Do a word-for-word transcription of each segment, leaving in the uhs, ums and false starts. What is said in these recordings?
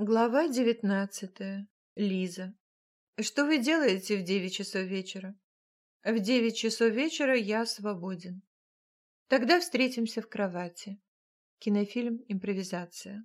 Глава девятнадцатая. Лиза. Что вы делаете в девять часов вечера? В девять часов вечера я свободен. Тогда встретимся в кровати. Кинофильм «Импровизация».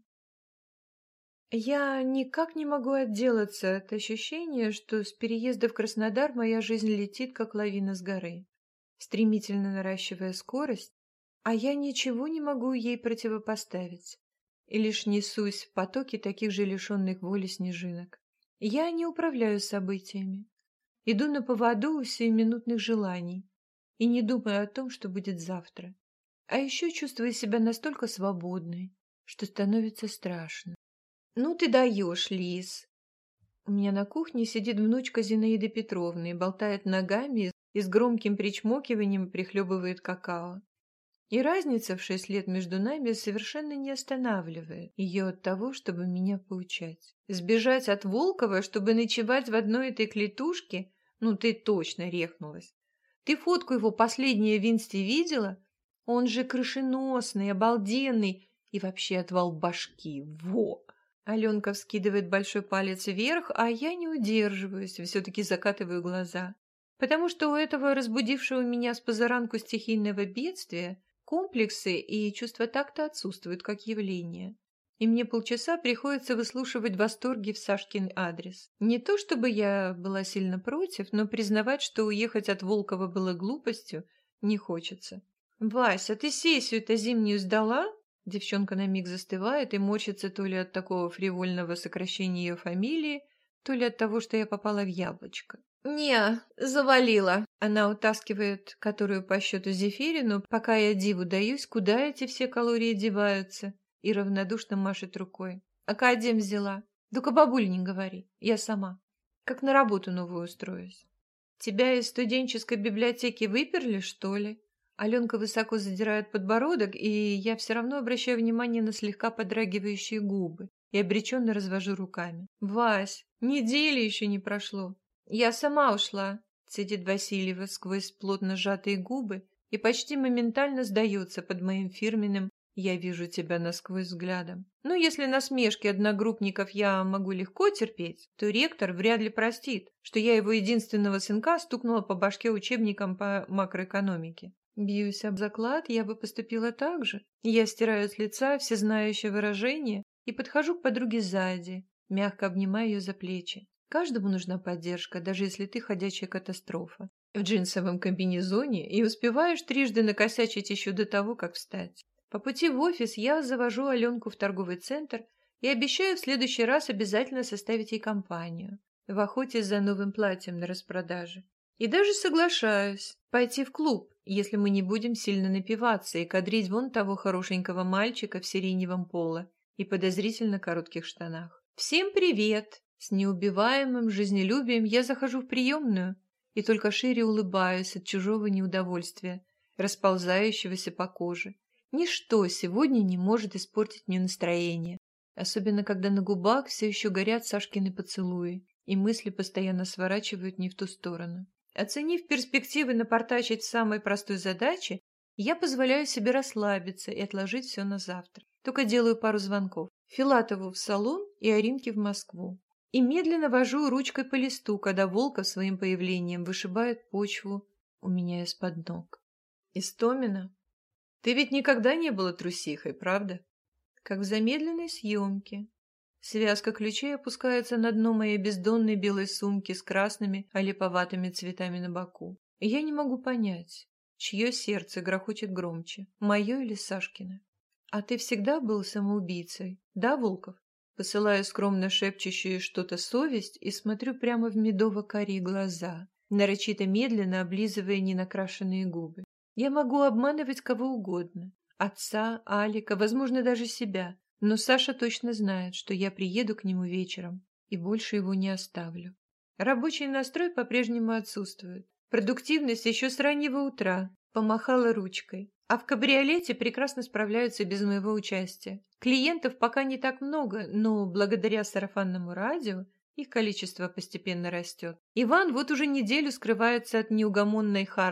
Я никак не могу отделаться от ощущения, что с переезда в Краснодар моя жизнь летит, как лавина с горы, стремительно наращивая скорость, а я ничего не могу ей противопоставить. И лишь несусь в потоке таких же лишенных воли снежинок. Я не управляю событиями. Иду на поводу у сиюминутных желаний и не думаю о том, что будет завтра. А еще чувствую себя настолько свободной, что становится страшно. «Ну ты даешь, Лиз!» У меня на кухне сидит внучка Зинаиды Петровны и болтает ногами и с громким причмокиванием прихлебывает какао. И разница в шесть лет между нами совершенно не останавливает ее от того, чтобы меня поучать. Сбежать от Волкова, чтобы ночевать в одной этой клетушке? Ну, ты точно рехнулась. Ты фотку его последнее в инсте видела? Он же крышеносный, обалденный и вообще отвал башки. Во! Аленка вскидывает большой палец вверх, а я не удерживаюсь, все-таки закатываю глаза. Потому что у этого разбудившего меня с позаранку стихийного бедствия комплексы и чувство такта отсутствуют как явление. И мне полчаса приходится выслушивать восторги в Сашкин адрес. Не то чтобы я была сильно против, но признавать, что уехать от Волкова было глупостью, не хочется. «Вась, а ты сессию-то зимнюю сдала?» Девчонка на миг застывает и морщится то ли от такого фривольного сокращения ее фамилии, то ли от того, что я попала в яблочко. «Не, завалила». Она утаскивает которую по счету Зефирину, пока я диву даюсь, куда эти все калории деваются, и равнодушно машет рукой. «Академ взяла. Только бабуль не говори, я сама. Как на работу новую устроюсь». «Тебя из студенческой библиотеки выперли, что ли?» Аленка высоко задирает подбородок, и я все равно обращаю внимание на слегка подрагивающие губы и обреченно развожу руками. «Вась, недели еще не прошло. Я сама ушла», — цедит Васильева сквозь плотно сжатые губы и почти моментально сдается под моим фирменным «я вижу тебя насквозь» взглядом. Ну, если насмешки одногруппников я могу легко терпеть, то ректор вряд ли простит, что я его единственного сынка стукнула по башке учебником по макроэкономике. Бьюсь об заклад, я бы поступила так же. Я стираю с лица всезнающее выражение и подхожу к подруге сзади, мягко обнимая ее за плечи. Каждому нужна поддержка, даже если ты ходячая катастрофа. В джинсовом комбинезоне и успеваешь трижды накосячить еще до того, как встать. По пути в офис я завожу Аленку в торговый центр и обещаю в следующий раз обязательно составить ей компанию в охоте за новым платьем на распродаже. И даже соглашаюсь пойти в клуб, если мы не будем сильно напиваться и кадрить вон того хорошенького мальчика в сиреневом поло и подозрительно коротких штанах. «Всем привет!» С неубиваемым жизнелюбием я захожу в приемную и только шире улыбаюсь от чужого неудовольствия, расползающегося по коже. Ничто сегодня не может испортить мне настроение, особенно когда на губах все еще горят Сашкины поцелуи, и мысли постоянно сворачивают не в ту сторону. Оценив перспективы напортачить в самой простой задаче, я позволяю себе расслабиться и отложить все на завтра. Только делаю пару звонков. Филатову в салон и Аринке в Москву. И медленно вожу ручкой по листу, когда Волков своим появлением вышибает почву у меня из-под ног. «Истомина, ты ведь никогда не была трусихой, правда?» Как в замедленной съемке. Связка ключей опускается на дно моей бездонной белой сумки с красными олиповатыми цветами на боку. И я не могу понять, чье сердце грохочет громче, мое или Сашкино. «А ты всегда был самоубийцей, да, Волков?» Посылаю скромно шепчущую что-то совесть и смотрю прямо в медово-карие глаза, нарочито медленно облизывая ненакрашенные губы. Я могу обманывать кого угодно. Отца, Алика, возможно, даже себя. Но Саша точно знает, что я приеду к нему вечером и больше его не оставлю. Рабочий настрой по-прежнему отсутствует. Продуктивность еще с раннего утра. Помахала ручкой. А в кабриолете прекрасно справляются без моего участия. Клиентов пока не так много, но благодаря сарафанному радио их количество постепенно растет. Иван вот уже неделю скрывается от неугомонной Харли,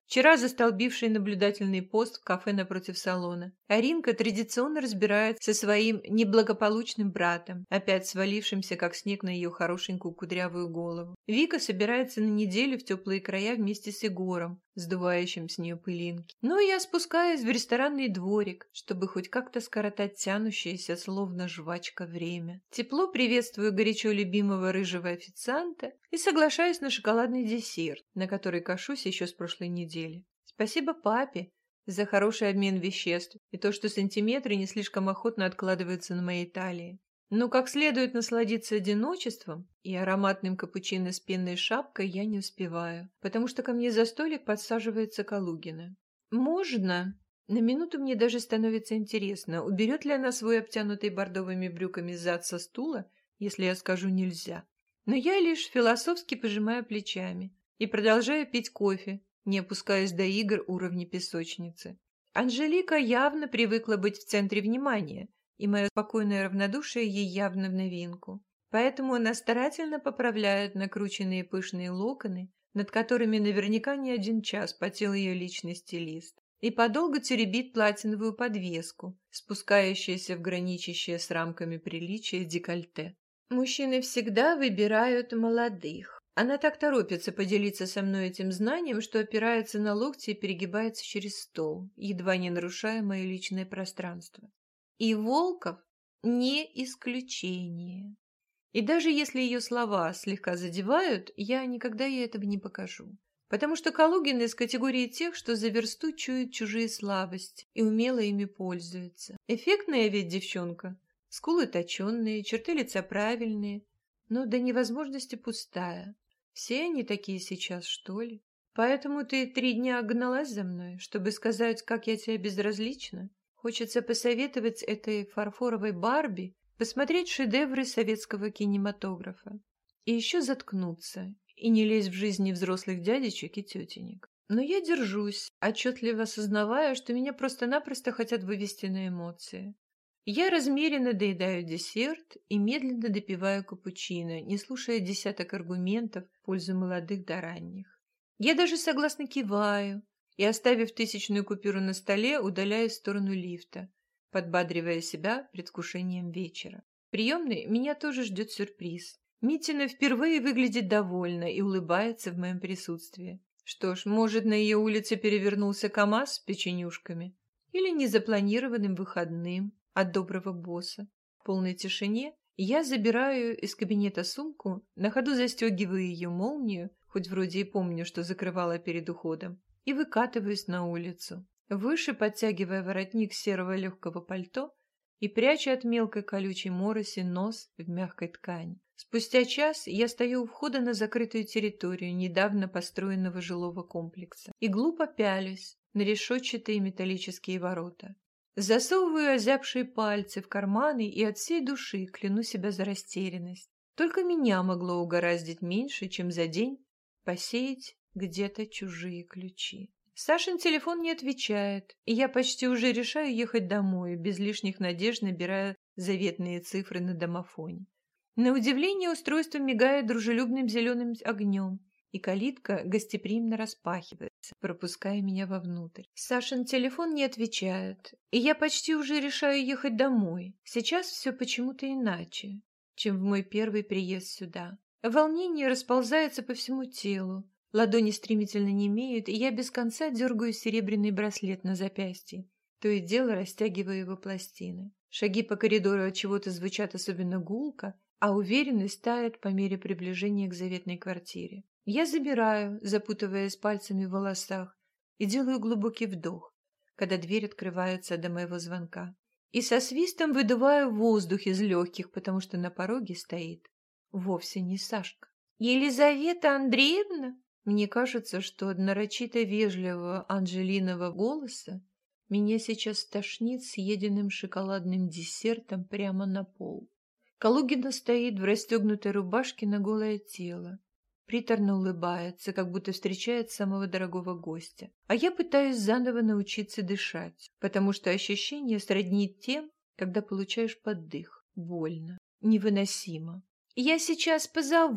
Вчера застолбивший наблюдательный пост в кафе напротив салона. Аринка традиционно разбирается со своим неблагополучным братом, опять свалившимся, как снег, на ее хорошенькую кудрявую голову. Вика собирается на неделю в теплые края вместе с Егором, сдувающим с нее пылинки. Но я спускаюсь в ресторанный дворик, чтобы хоть как-то скоротать тянущееся, словно жвачка, время. Тепло приветствую горячо любимого рыжего официанта и соглашаюсь на шоколадный десерт, на который кашусь еще с прошлой недели. Спасибо папе за хороший обмен веществ и то, что сантиметры не слишком охотно откладываются на моей талии. Но как следует насладиться одиночеством и ароматным капучино с пенной шапкой я не успеваю, потому что ко мне за столик подсаживается Калугина. «Можно?» На минуту мне даже становится интересно, уберет ли она свой обтянутый бордовыми брюками зад со стула, если я скажу «нельзя». Но я лишь философски пожимаю плечами и продолжаю пить кофе, не опускаясь до игр уровня песочницы. Анжелика явно привыкла быть в центре внимания, и мое спокойное равнодушие ей явно в новинку. Поэтому она старательно поправляет накрученные пышные локоны, над которыми наверняка не один час потел ее личный стилист, и подолгу теребит платиновую подвеску, спускающуюся в граничащее с рамками приличия декольте. Мужчины всегда выбирают молодых. Она так торопится поделиться со мной этим знанием, что опирается на локти и перегибается через стол, едва не нарушая мое личное пространство. И Волков не исключение. И даже если ее слова слегка задевают, я никогда ей этого не покажу. Потому что Калугина из категории тех, что за версту чуют чужие слабости и умело ими пользуются. Эффектная ведь девчонка. Скулы точенные, черты лица правильные, но до невозможности пустая. Все они такие сейчас, что ли? Поэтому ты три дня гналась за мной, чтобы сказать, как я тебе безразлична? Хочется посоветовать этой фарфоровой Барби посмотреть шедевры советского кинематографа. И еще заткнуться и не лезть в жизни взрослых дядечек и тетенек. Но я держусь, отчетливо осознавая, что меня просто-напросто хотят вывести на эмоции. Я размеренно доедаю десерт и медленно допиваю капучино, не слушая десяток аргументов в пользу молодых да ранних. Я даже согласно киваю и, оставив тысячную купюру на столе, удаляюсь в сторону лифта, подбадривая себя предвкушением вечера. В приемной меня тоже ждет сюрприз. Митина впервые выглядит довольна и улыбается в моем присутствии. Что ж, может, на ее улице перевернулся КамАЗ с печенюшками или незапланированным выходным от доброго босса. В полной тишине я забираю из кабинета сумку, на ходу застегиваю ее молнию, хоть вроде и помню, что закрывала перед уходом, и выкатываюсь на улицу, выше подтягивая воротник серого легкого пальто и пряча от мелкой колючей мороси нос в мягкой ткани. Спустя час я стою у входа на закрытую территорию недавно построенного жилого комплекса и глупо пялюсь на решетчатые металлические ворота. Засовываю озябшие пальцы в карманы и от всей души кляну себя за растерянность. Только меня могло угораздить меньше, чем за день посеять где-то чужие ключи. Сашин телефон не отвечает, и я почти уже решаю ехать домой, без лишних надежд набирая заветные цифры на домофоне. На удивление устройство мигает дружелюбным зеленым огнем, и калитка гостеприимно распахивается, пропуская меня вовнутрь. Сашин телефон не отвечает, и я почти уже решаю ехать домой. Сейчас все почему-то иначе, чем в мой первый приезд сюда. Волнение расползается по всему телу, ладони стремительно немеют, и я без конца дергаю серебряный браслет на запястье, то и дело растягивая его пластины. Шаги по коридору от чего-то звучат особенно гулко, а уверенность тает по мере приближения к заветной квартире. Я забираю, запутываясь пальцами в волосах, и делаю глубокий вдох, когда дверь открывается до моего звонка. И со свистом выдуваю воздух из легких, потому что на пороге стоит вовсе не Сашка. «Елизавета Андреевна?» Мне кажется, что от нарочито вежливого Анжелиного голоса меня сейчас стошнит съеденным шоколадным десертом прямо на пол. Калугина стоит в расстегнутой рубашке на голое тело. Приторно улыбается, как будто встречает самого дорогого гостя. А я пытаюсь заново научиться дышать, потому что ощущение сродни тем, когда получаешь поддых. Больно, невыносимо. «Я сейчас позову»,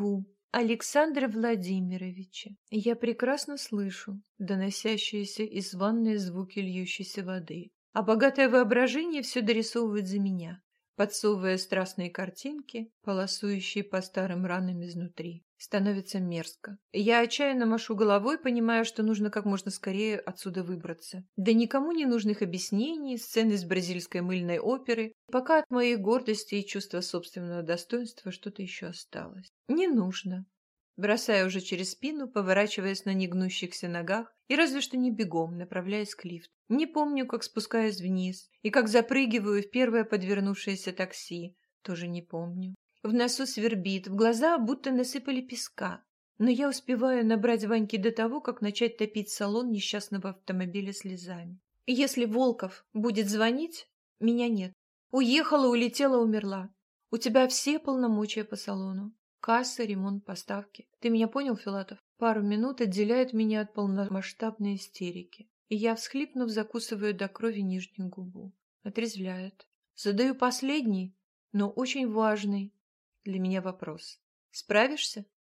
Александра Владимировича. Я прекрасно слышу доносящиеся из ванной звуки льющейся воды, а богатое воображение все дорисовывает за меня, подсовывая страстные картинки, полосующие по старым ранам изнутри. Становится мерзко. Я отчаянно машу головой, понимая, что нужно как можно скорее отсюда выбраться. Да никому не нужных объяснений, сцены из бразильской мыльной оперы, пока от моей гордости и чувства собственного достоинства что-то еще осталось. Не нужно. Бросая уже через спину, поворачиваясь на негнущихся ногах и разве что не бегом, направляясь к лифту. Не помню, как спускаюсь вниз и как запрыгиваю в первое подвернувшееся такси. Тоже не помню. В носу свербит, в глаза будто насыпали песка. Но я успеваю набрать Ваньки до того, как начать топить салон несчастного автомобиля слезами. Если Волков будет звонить, меня нет. Уехала, улетела, умерла. У тебя все полномочия по салону. Касса, ремонт, поставки. Ты меня понял, Филатов? Пару минут отделяют меня от полномасштабной истерики. И я, всхлипнув, закусываю до крови нижнюю губу. Отрезвляет. Задаю последний, но очень важный для меня вопрос. Справишься?